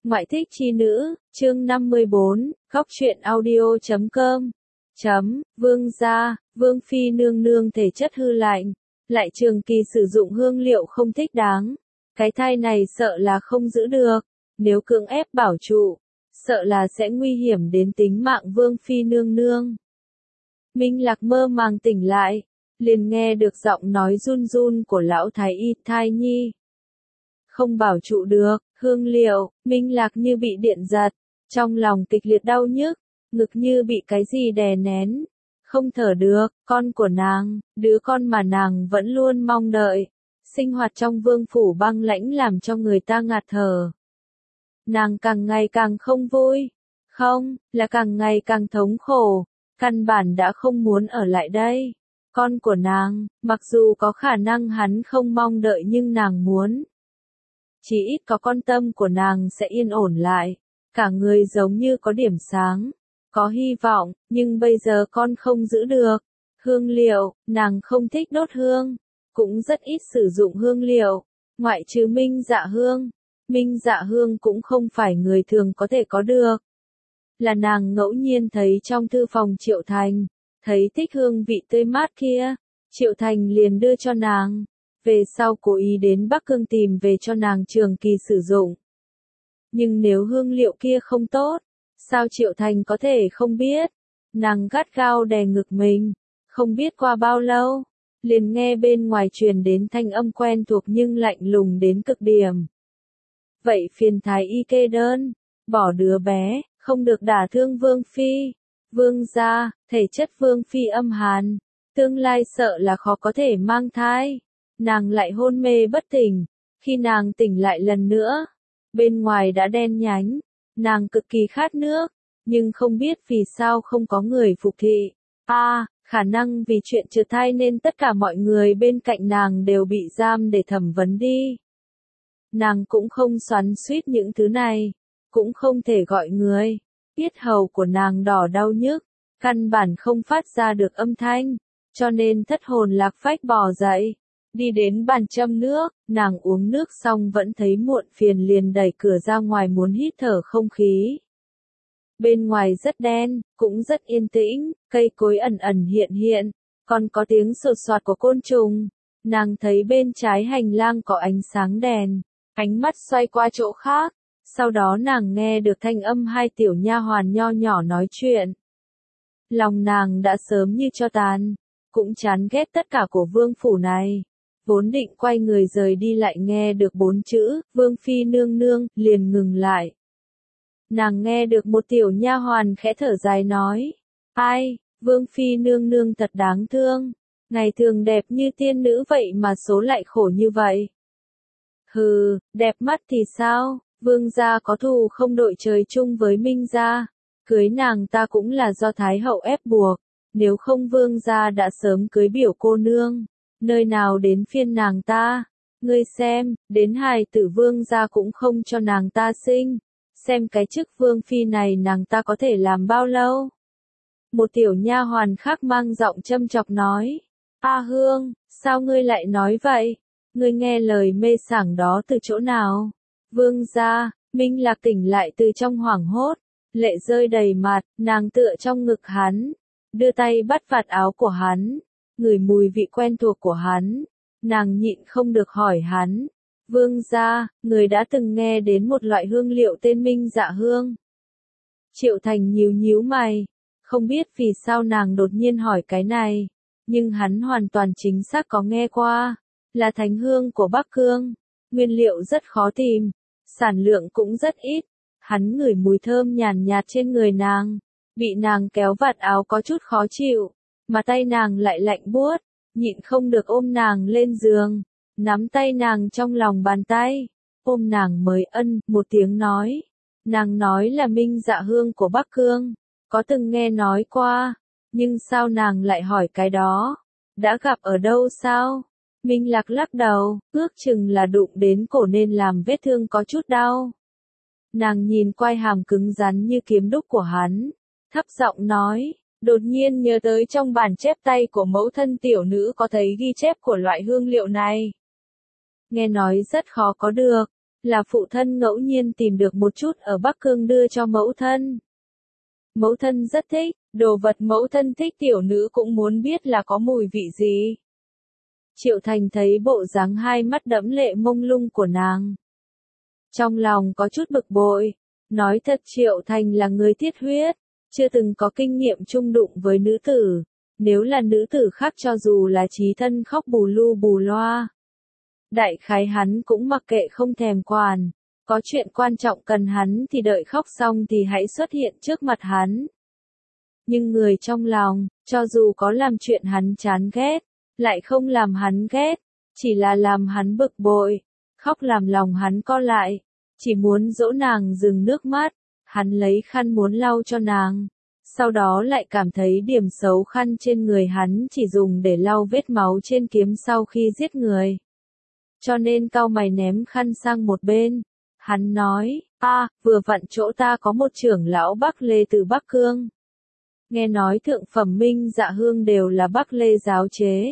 Ngoại thích chi nữ, chương 54, góc truyện audio.com. Vương gia, Vương phi nương nương thể chất hư lạnh, lại trường kỳ sử dụng hương liệu không thích đáng. Cái thai này sợ là không giữ được, nếu cưỡng ép bảo trụ, sợ là sẽ nguy hiểm đến tính mạng Vương phi nương nương. Minh Lạc mơ màng tỉnh lại, liền nghe được giọng nói run run của lão thái y thai nhi. Không bảo trụ được, hương liệu, Minh Lạc như bị điện giật, trong lòng kịch liệt đau nhức, ngực như bị cái gì đè nén, không thở được, con của nàng, đứa con mà nàng vẫn luôn mong đợi, sinh hoạt trong vương phủ băng lãnh làm cho người ta ngạt thở. Nàng càng ngày càng không vui, không, là càng ngày càng thống khổ, căn bản đã không muốn ở lại đây. Con của nàng, mặc dù có khả năng hắn không mong đợi nhưng nàng muốn. Chỉ ít có con tâm của nàng sẽ yên ổn lại, cả người giống như có điểm sáng, có hy vọng, nhưng bây giờ con không giữ được. Hương liệu, nàng không thích đốt hương, cũng rất ít sử dụng hương liệu, ngoại trừ Minh Dạ hương. Minh Dạ hương cũng không phải người thường có thể có được. Là nàng ngẫu nhiên thấy trong thư phòng Triệu Thành, thấy thích hương vị tươi mát kia, Triệu Thành liền đưa cho nàng. Về sau cố ý đến Bắc Cương tìm về cho nàng trường kỳ sử dụng. Nhưng nếu hương liệu kia không tốt, sao Triệu Thành có thể không biết? Nàng gắt gao đè ngực mình, không biết qua bao lâu, liền nghe bên ngoài truyền đến thanh âm quen thuộc nhưng lạnh lùng đến cực điểm. Vậy phiền thái y kê đơn, bỏ đứa bé, không được đả thương Vương phi. Vương gia, thể chất Vương phi âm hàn, tương lai sợ là khó có thể mang thai. Nàng lại hôn mê bất tỉnh, khi nàng tỉnh lại lần nữa, bên ngoài đã đen nhánh, nàng cực kỳ khát nước, nhưng không biết vì sao không có người phục thị. Khả năng vì chuyện trượt thai nên tất cả mọi người bên cạnh nàng đều bị giam để thẩm vấn đi. Nàng cũng không xoắn xuýt những thứ này, cũng không thể gọi người, yết hầu của nàng đỏ đau nhức, căn bản không phát ra được âm thanh, cho nên thất hồn lạc phách bò dậy. Đi đến bàn châm nước, nàng uống nước xong vẫn thấy muộn phiền liền đẩy cửa ra ngoài muốn hít thở không khí. Bên ngoài rất đen, cũng rất yên tĩnh, cây cối ẩn ẩn hiện hiện, còn có tiếng sột soạt của côn trùng. Nàng thấy bên trái hành lang có ánh sáng đèn, ánh mắt xoay qua chỗ khác, sau đó nàng nghe được thanh âm hai tiểu nha hoàn nho nhỏ nói chuyện. Lòng nàng đã sớm như tro tàn, cũng chán ghét tất cả của vương phủ này. Vốn định quay người rời đi lại nghe được 4 chữ, Vương phi nương nương, liền ngừng lại. Nàng nghe được một tiểu nha hoàn khẽ thở dài nói, ai, Vương phi nương nương thật đáng thương, ngày thường đẹp như tiên nữ vậy mà số lại khổ như vậy. Hừ, đẹp mắt thì sao, Vương gia có thù không đội trời chung với Minh gia, cưới nàng ta cũng là do Thái hậu ép buộc, nếu không Vương gia đã sớm cưới biểu cô nương. Nơi nào đến phiên nàng ta, ngươi xem, đến hài tử Vương gia cũng không cho nàng ta sinh, xem cái chức Vương phi này nàng ta có thể làm bao lâu. Một tiểu nha hoàn khác mang giọng châm chọc nói, Hương, sao ngươi lại nói vậy, ngươi nghe lời mê sảng đó từ chỗ nào? Vương gia, Minh Lạc tỉnh lại từ trong hoảng hốt, lệ rơi đầy mặt, nàng tựa trong ngực hắn, đưa tay bắt vạt áo của hắn. Ngửi mùi vị quen thuộc của hắn, nàng nhịn không được hỏi hắn, Vương gia, người đã từng nghe đến một loại hương liệu tên Minh Dạ hương. Triệu Thành nhíu nhíu mày, không biết vì sao nàng đột nhiên hỏi cái này, nhưng hắn hoàn toàn chính xác có nghe qua, là thánh hương của Bắc Cương, nguyên liệu rất khó tìm, sản lượng cũng rất ít, hắn ngửi mùi thơm nhàn nhạt trên người nàng, bị nàng kéo vạt áo có chút khó chịu. Mà tay nàng lại lạnh buốt, nhịn không được ôm nàng lên giường, nắm tay nàng trong lòng bàn tay, ôm nàng mới một tiếng nói. Nàng nói là Minh Dạ hương của Bắc Cương, có từng nghe nói qua, nhưng sao nàng lại hỏi cái đó, đã gặp ở đâu sao? Minh Lạc lắc đầu, ước chừng là đụng đến cổ nên làm vết thương có chút đau. Nàng nhìn quai hàm cứng rắn như kiếm đúc của hắn, thấp giọng nói. Đột nhiên nhớ tới trong bản chép tay của mẫu thân tiểu nữ có thấy ghi chép của loại hương liệu này. Nghe nói rất khó có được, là phụ thân ngẫu nhiên tìm được một chút ở Bắc Cương đưa cho mẫu thân. Mẫu thân rất thích, đồ vật mẫu thân thích tiểu nữ cũng muốn biết là có mùi vị gì. Triệu Thành thấy bộ dáng hai mắt đẫm lệ mông lung của nàng. Trong lòng có chút bực bội, nói thật Triệu Thành là người tiết huyết, chưa từng có kinh nghiệm chung đụng với nữ tử, nếu là nữ tử khác cho dù là chí thân khóc bù lu bù loa. Đại khái hắn cũng mặc kệ không thèm quản, có chuyện quan trọng cần hắn thì đợi khóc xong thì hãy xuất hiện trước mặt hắn. Nhưng người trong lòng, cho dù có làm chuyện hắn chán ghét, lại không làm hắn ghét, chỉ là làm hắn bực bội, khóc làm lòng hắn co lại, chỉ muốn dỗ nàng dừng nước mắt, hắn lấy khăn muốn lau cho nàng, sau đó lại cảm thấy điểm xấu khăn trên người hắn chỉ dùng để lau vết máu trên kiếm sau khi giết người. Cho nên cau mày ném khăn sang một bên, hắn nói, vừa vặn chỗ ta có một trưởng lão Bắc Lê từ Bắc Cương. Nghe nói thượng phẩm Minh Dạ hương đều là Bắc Lê giáo chế.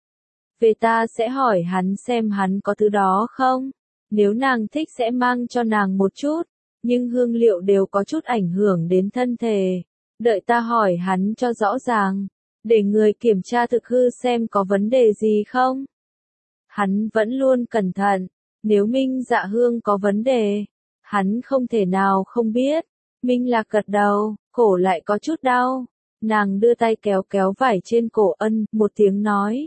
Về ta sẽ hỏi hắn xem hắn có thứ đó không, nếu nàng thích sẽ mang cho nàng một chút, nhưng hương liệu đều có chút ảnh hưởng đến thân thể, đợi ta hỏi hắn cho rõ ràng, để người kiểm tra thực hư xem có vấn đề gì không. Hắn vẫn luôn cẩn thận, nếu Minh Dạ hương có vấn đề, hắn không thể nào không biết. Minh Lạc gật đầu, cổ lại có chút đau, nàng đưa tay kéo kéo vải trên cổ một tiếng nói.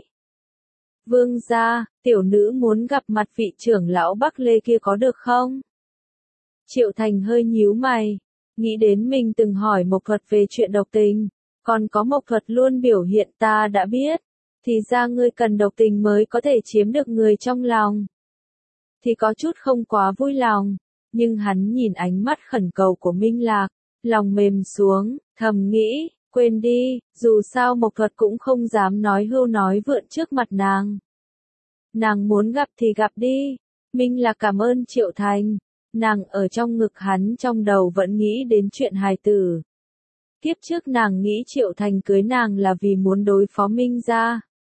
Vương gia, tiểu nữ muốn gặp mặt vị trưởng lão Bắc Lê kia có được không? Triệu Thành hơi nhíu mày, nghĩ đến mình từng hỏi Mộc Thuật về chuyện độc tình, còn có Mộc Thuật luôn biểu hiện ta đã biết, thì ra ngươi cần độc tình mới có thể chiếm được người trong lòng. Thì có chút không quá vui lòng, nhưng hắn nhìn ánh mắt khẩn cầu của Minh Lạc, lòng mềm xuống, thầm nghĩ, quên đi, dù sao Mộc Thuật cũng không dám nói hưu nói vượn trước mặt nàng. Nàng muốn gặp thì gặp đi. Minh Lạc cảm ơn Triệu Thành, nàng ở trong ngực hắn trong đầu vẫn nghĩ đến chuyện hài tử. Kiếp trước nàng nghĩ Triệu Thành cưới nàng là vì muốn đối phó Minh gia.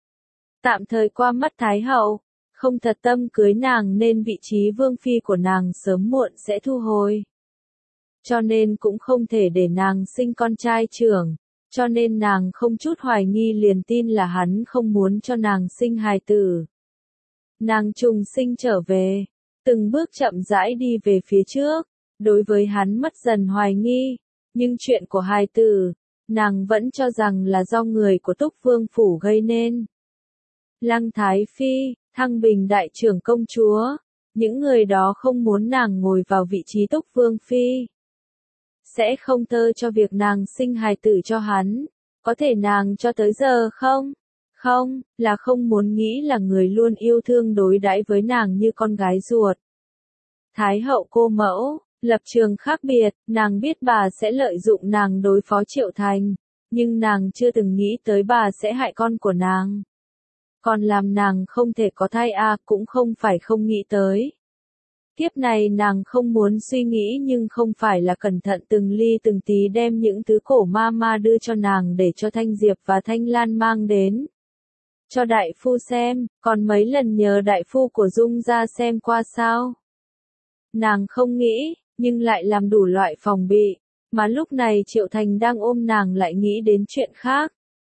Tạm thời qua mắt Thái hậu, không thật tâm cưới nàng nên vị trí vương phi của nàng sớm muộn sẽ thu hồi. Cho nên cũng không thể để nàng sinh con trai trưởng, cho nên nàng không chút hoài nghi liền tin là hắn không muốn cho nàng sinh hài tử. Nàng trùng sinh trở về, từng bước chậm rãi đi về phía trước, đối với hắn mất dần hoài nghi, nhưng chuyện của hài tử, nàng vẫn cho rằng là do người của Túc Vương Phủ gây nên. Lăng Thái Phi, Thăng Bình Đại trưởng công chúa, những người đó không muốn nàng ngồi vào vị trí Túc Vương Phi. Sẽ không tơ cho việc nàng sinh hài tử cho hắn, có thể nàng cho tới giờ không? Không, là không muốn nghĩ là người luôn yêu thương đối đãi với nàng như con gái ruột. Thái hậu cô mẫu, lập trường khác biệt, nàng biết bà sẽ lợi dụng nàng đối phó Triệu Thành, nhưng nàng chưa từng nghĩ tới bà sẽ hại con của nàng. Còn làm nàng không thể có thai cũng không phải không nghĩ tới. Kiếp này nàng không muốn suy nghĩ nhưng không phải là cẩn thận từng ly từng tí đem những thứ cổ ma đưa cho nàng để cho Thanh Diệp và Thanh Lan mang đến. Cho đại phu xem, còn mấy lần nhờ đại phu của Dung ra xem qua sao. Nàng không nghĩ, nhưng lại làm đủ loại phòng bị, mà lúc này Triệu Thành đang ôm nàng lại nghĩ đến chuyện khác.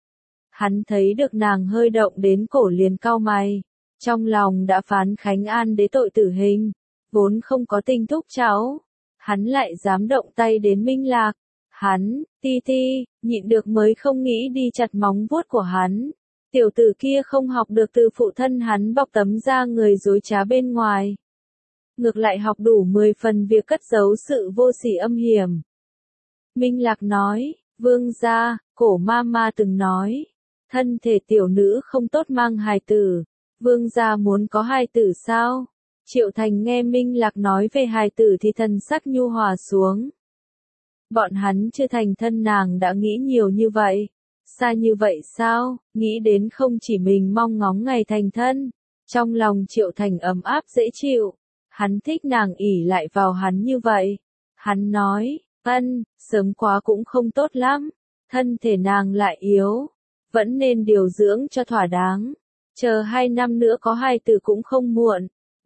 Hắn thấy được nàng hơi động đến cổ liền cau mày, trong lòng đã phán Khánh An đế tội tử hình, vốn không có tình thúc cháu, hắn lại dám động tay đến Minh Lạc, hắn, ti, nhịn được mới không nghĩ đi chặt móng vuốt của hắn. Tiểu tử kia không học được từ phụ thân hắn bọc tấm da người dối trá bên ngoài. Ngược lại học đủ 10 phần việc cất giấu sự vô sỉ âm hiểm. Minh Lạc nói, vương gia, cổ ma từng nói, thân thể tiểu nữ không tốt mang hài tử, vương gia muốn có hài tử sao? Triệu Thành nghe Minh Lạc nói về hài tử thì thần sắc nhu hòa xuống. Bọn hắn chưa thành thân nàng đã nghĩ nhiều như vậy. Xa như vậy sao, nghĩ đến không chỉ mình mong ngóng ngày thành thân, trong lòng Triệu Thành ấm áp dễ chịu, hắn thích nàng ỷ lại vào hắn như vậy. Hắn nói, sớm quá cũng không tốt lắm, thân thể nàng lại yếu, vẫn nên điều dưỡng cho thỏa đáng, chờ 2 năm nữa có hài tử cũng không muộn,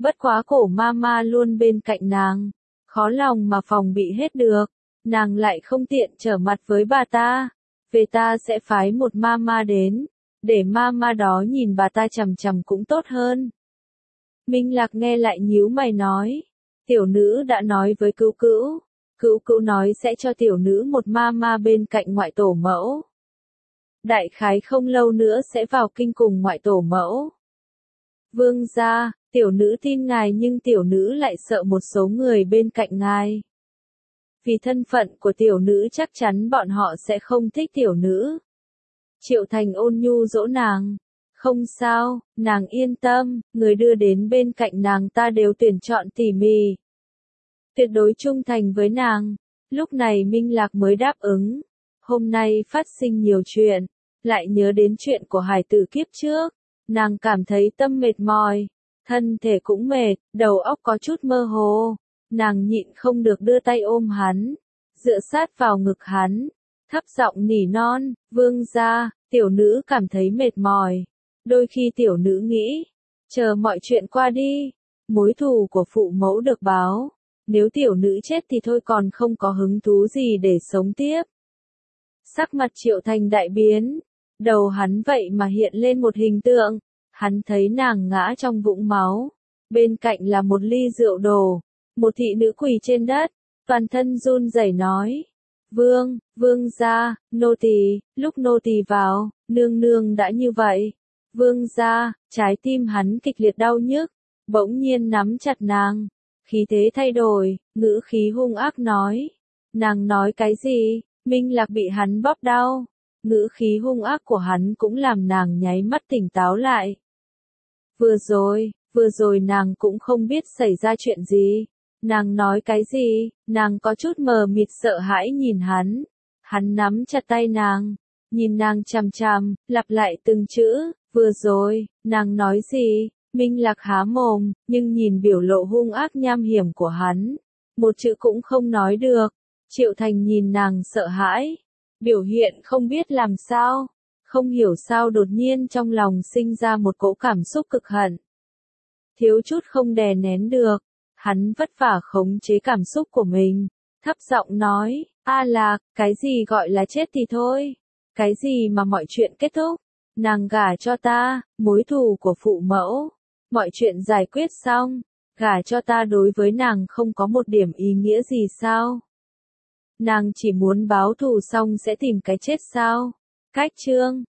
Bất quá cổ mama luôn bên cạnh nàng, khó lòng mà phòng bị hết được, nàng lại không tiện trở mặt với bà ta. Về ta sẽ phái một mama đến, để mama đó nhìn bà ta chằm chằm cũng tốt hơn. Minh Lạc nghe lại nhíu mày nói, tiểu nữ đã nói với Cữu Cữu, Cữu Cữu nói sẽ cho tiểu nữ một mama bên cạnh ngoại tổ mẫu. Đại khái không lâu nữa sẽ vào kinh cùng ngoại tổ mẫu. Vương gia, tiểu nữ tin ngài nhưng tiểu nữ lại sợ một số người bên cạnh ngài. Vì thân phận của tiểu nữ chắc chắn bọn họ sẽ không thích tiểu nữ. Triệu Thành ôn nhu dỗ nàng. Không sao, nàng yên tâm, người đưa đến bên cạnh nàng ta đều tuyển chọn tỉ mỉ. Tuyệt đối trung thành với nàng. Lúc này Minh Lạc mới đáp ứng. Hôm nay phát sinh nhiều chuyện, lại nhớ đến chuyện của hài tử kiếp trước. Nàng cảm thấy tâm mệt mỏi, thân thể cũng mệt, đầu óc có chút mơ hồ. Nàng nhịn không được đưa tay ôm hắn, dựa sát vào ngực hắn, thấp giọng nỉ non, vương gia, tiểu nữ cảm thấy mệt mỏi. Đôi khi tiểu nữ nghĩ, chờ mọi chuyện qua đi, mối thù của phụ mẫu được báo. Nếu tiểu nữ chết thì thôi còn không có hứng thú gì để sống tiếp. Sắc mặt Triệu Thành đại biến, đầu hắn vậy mà hiện lên một hình tượng, hắn thấy nàng ngã trong vũng máu, bên cạnh là một ly rượu đổ, một thị nữ quỳ trên đất, toàn thân run rẩy nói, vương gia, nô tỳ, lúc nô tỳ vào, nương nương đã như vậy. Vương gia, trái tim hắn kịch liệt đau nhức, bỗng nhiên nắm chặt nàng, khí thế thay đổi, ngữ khí hung ác nói, nàng nói cái gì? Minh Lạc bị hắn bóp đau, ngữ khí hung ác của hắn cũng làm nàng nháy mắt tỉnh táo lại. Vừa rồi nàng cũng không biết xảy ra chuyện gì. Nàng nói cái gì? Nàng có chút mờ mịt sợ hãi nhìn hắn. Hắn nắm chặt tay nàng, nhìn nàng chằm chằm, lặp lại từng chữ, vừa rồi, nàng nói gì? Minh Lạc há mồm, nhưng nhìn biểu lộ hung ác nham hiểm của hắn, một chữ cũng không nói được. Triệu Thành nhìn nàng sợ hãi, biểu hiện không biết làm sao, không hiểu sao đột nhiên trong lòng sinh ra một cỗ cảm xúc cực hận. Thiếu chút không đè nén được, hắn vất vả khống chế cảm xúc của mình, thấp giọng nói, A Lạc, cái gì gọi là chết thì thôi, cái gì mà mọi chuyện kết thúc, nàng gả cho ta, mối thù của phụ mẫu, mọi chuyện giải quyết xong, gả cho ta đối với nàng không có một điểm ý nghĩa gì sao? Nàng chỉ muốn báo thù xong sẽ tìm cái chết sao? Cách chương